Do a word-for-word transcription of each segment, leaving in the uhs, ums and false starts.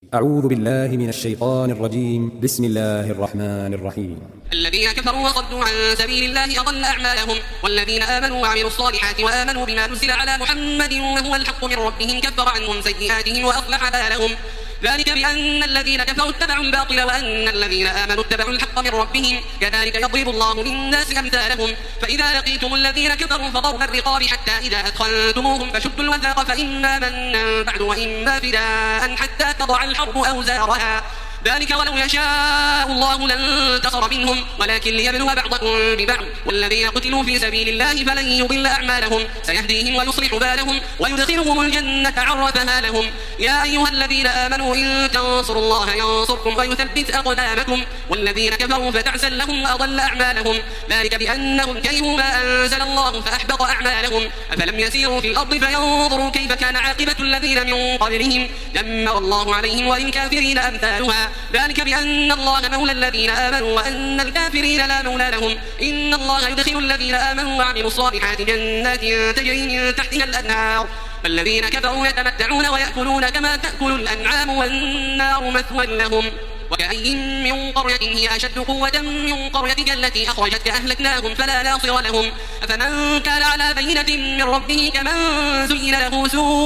أعوذ بالله من الشيطان الرجيم. بسم الله الرحمن الرحيم. الذين كفروا وصدوا عن سبيل الله أضل أعمالهم، والذين آمنوا وعملوا الصالحات وآمنوا بما نزل على محمد وهو الحق من ربهم كفر عنهم سيئاتهم وأصلح بالهم. ذلك بأن الذين كفروا اتبعوا الباطل وأن الذين آمنوا اتبعوا الحق من ربهم، كذلك يضرب الله للناس أمثالهم. فإذا لقيتم الذين كفروا فضرب الرقاب حتى إذا أثخنتموهم فشدوا الوثاق فإما منا بعد وإما فداء حتى تضع الحرب أوزارها. ذلك ولو يشاء الله لانتصر منهم ولكن ليبلو بعضكم ببعض، والذين قتلوا في سبيل الله فلن يضل أعمالهم، سيهديهم ويصلح بالهم ويدخلهم الجنة عرفها لهم. يا أيها الذين آمنوا إن تنصروا الله ينصركم ويثبت أقدامكم، والذين كفروا فتعسا لهم وأضل أعمالهم. ذلك بأنهم كرهوا ما أنزل الله فأحبط أعمالهم. أفلم يسيروا في الأرض فينظروا كيف كان عاقبة الذين من قبلهم، دمر الله عليهم وللكافرين أمثالها. ذلك بأن الله مولى الذين آمنوا وأن الكافرين لا مولى لهم. إن الله يدخل الذين آمنوا وعملوا الصالحات جنات تجري من تحتها الأنهار، الذين كفروا يتمتعون ويأكلون كما تأكل الأنعام والنار مثوى لهم. وكأي من قرية هي أشد قوة من قريتك التي أخرجتك أهلكناهم فلا ناصر لهم. أفمن كان على بينة من ربه كمن زين له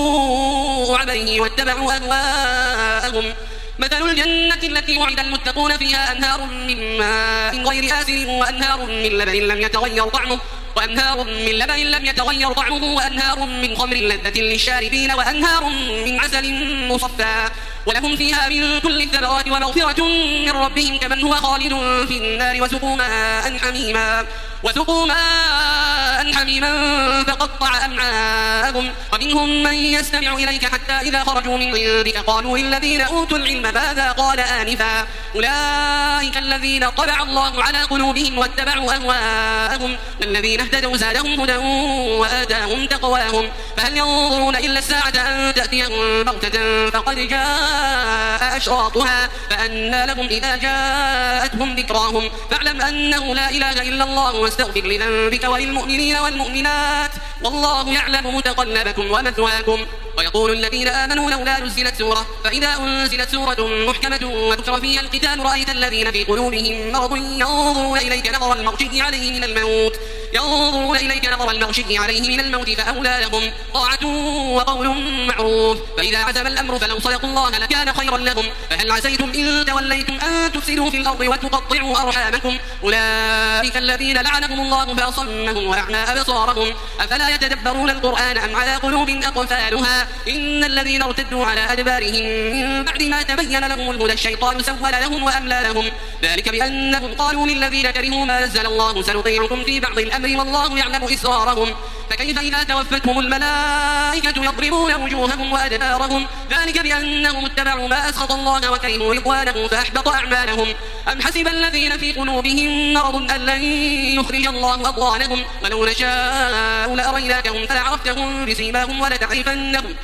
سوء عمله واتبعوا أهواءهم. مثل الجنة التي وعد المتقون فيها أنهار من ماء غير آسن وأنهار من لبن لم يتغير طعمه وأنهار من لبن لم يتغير طعمه وأنهار من خمر لذة للشاربين وأنهار من عسل مصفى ولهم فيها من كل الثمرات ومغفرة من ربهم كمن هو خالد في النار وسقوا ماء حميما وسقوا ماء حميما فقطع أمعاءهم. ومنهم من يستمع إليك حتى إذا خرجوا من عندك قالوا للذين أوتوا العلم ماذا قال آنفا أولئك الذين طبع الله على قلوبهم واتبعوا أهواءهم، والذين اهتدوا زادهم هدى وآتاهم تقواهم. فهل ينظرون إلا الساعة أن تأتيهم بغتة فقد جاء أشراطها فأنى لهم إذا جاءتهم ذكراهم. فاعلم أنه لا إله إلا الله واستغفر لذنبك وللمؤمنين والمؤمنات والله يعلم متقلبكم ومثواكم. ويقول الذين آمنوا لولا نزلت سورة، فإذا أنزلت سورة محكمة وذكر فيها القتال رأيت الذين في قلوبهم مرض ينظرون إليك نظر المغشي عليه من الموت ينظرون إليك نظر المغشي عليه من الموت فأولى لهم طاعة وقول معروف. فإذا عزم الأمر فلو صدقوا الله لكان خيرا لهم. فهل عسيتم إن توليتم أن تفسدوا في الأرض وتقطعوا أرحامكم أولئك الذين لعنهم الله فأصمهم وأعمى أبصارهم. أفلا يتدبرون القرآن أم على قلوب أقفالها. إن الذين ارتدوا على أدبارهم من بعد ما تبين لهم الهدى الشيطان سول لهم وأملى لهم. ذلك بأنهم قالوا للذين كرهوا ما نزل الله سنطيعكم في بعض الأمر والله يعلم إسرارهم. فكيف إذا توفتهم الملائكة يضربون وجوههم وأدبارهم. ذلك بأنهم اتبعوا ما أسخط الله وكرهوا رضوانه فأحبط أعمالهم. أم حسب الذين في قلوبهم مرض أن لن يخرج الله أضغانهم ولو نشاء لأريناكهم فلعرفتهم بسيماهم ولتعرفنهم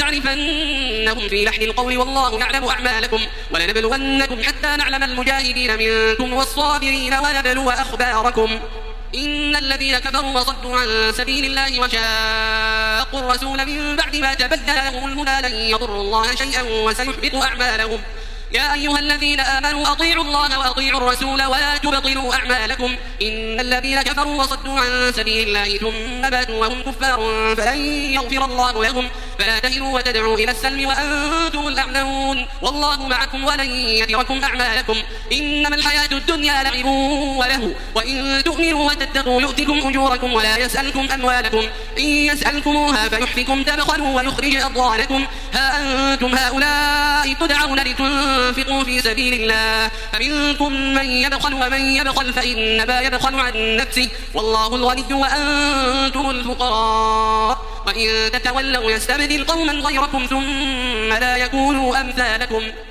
ولتعرفنهم في لحن القول والله يعلم أعمالكم. ولنبلونكم حتى نعلم المجاهدين منكم والصابرين ونبلو أخباركم. إن الذين كفروا وصدوا عن سبيل الله وشاقوا الرسول من بعد ما تبين لهم الهدى لن يضروا الله شيئا وسيحبط أعمالهم. يا أيها الذين آمنوا أطيعوا الله وأطيعوا الرسول ولا تبطلوا أعمالكم. إن الذين كفروا وصدوا عن سبيل الله ثم ماتوا وهم كفار فلن يغفر الله لهم. فلا تهنوا وتدعوا إلى السلم وأنتم الأعلون والله معكم ولن يتركم أعمالكم. إنما الحياة الدنيا لعب وله وإن تؤمنوا وتتقوا يؤتكم أجوركم ولا يسألكم أموالكم. إن يسألكموها فيحفكم تبخلوا ويخرج أضغانكم. ها أنتم هؤلاء تدعون لتنفقوا في سبيل الله فمنكم من يبخل ومن يبخل فإنما يبخل عن نفسه والله الغني وأنتم الفقراء. وإن تتولوا يستبدل قوما غيركم ثم لا يكونوا أمثالكم.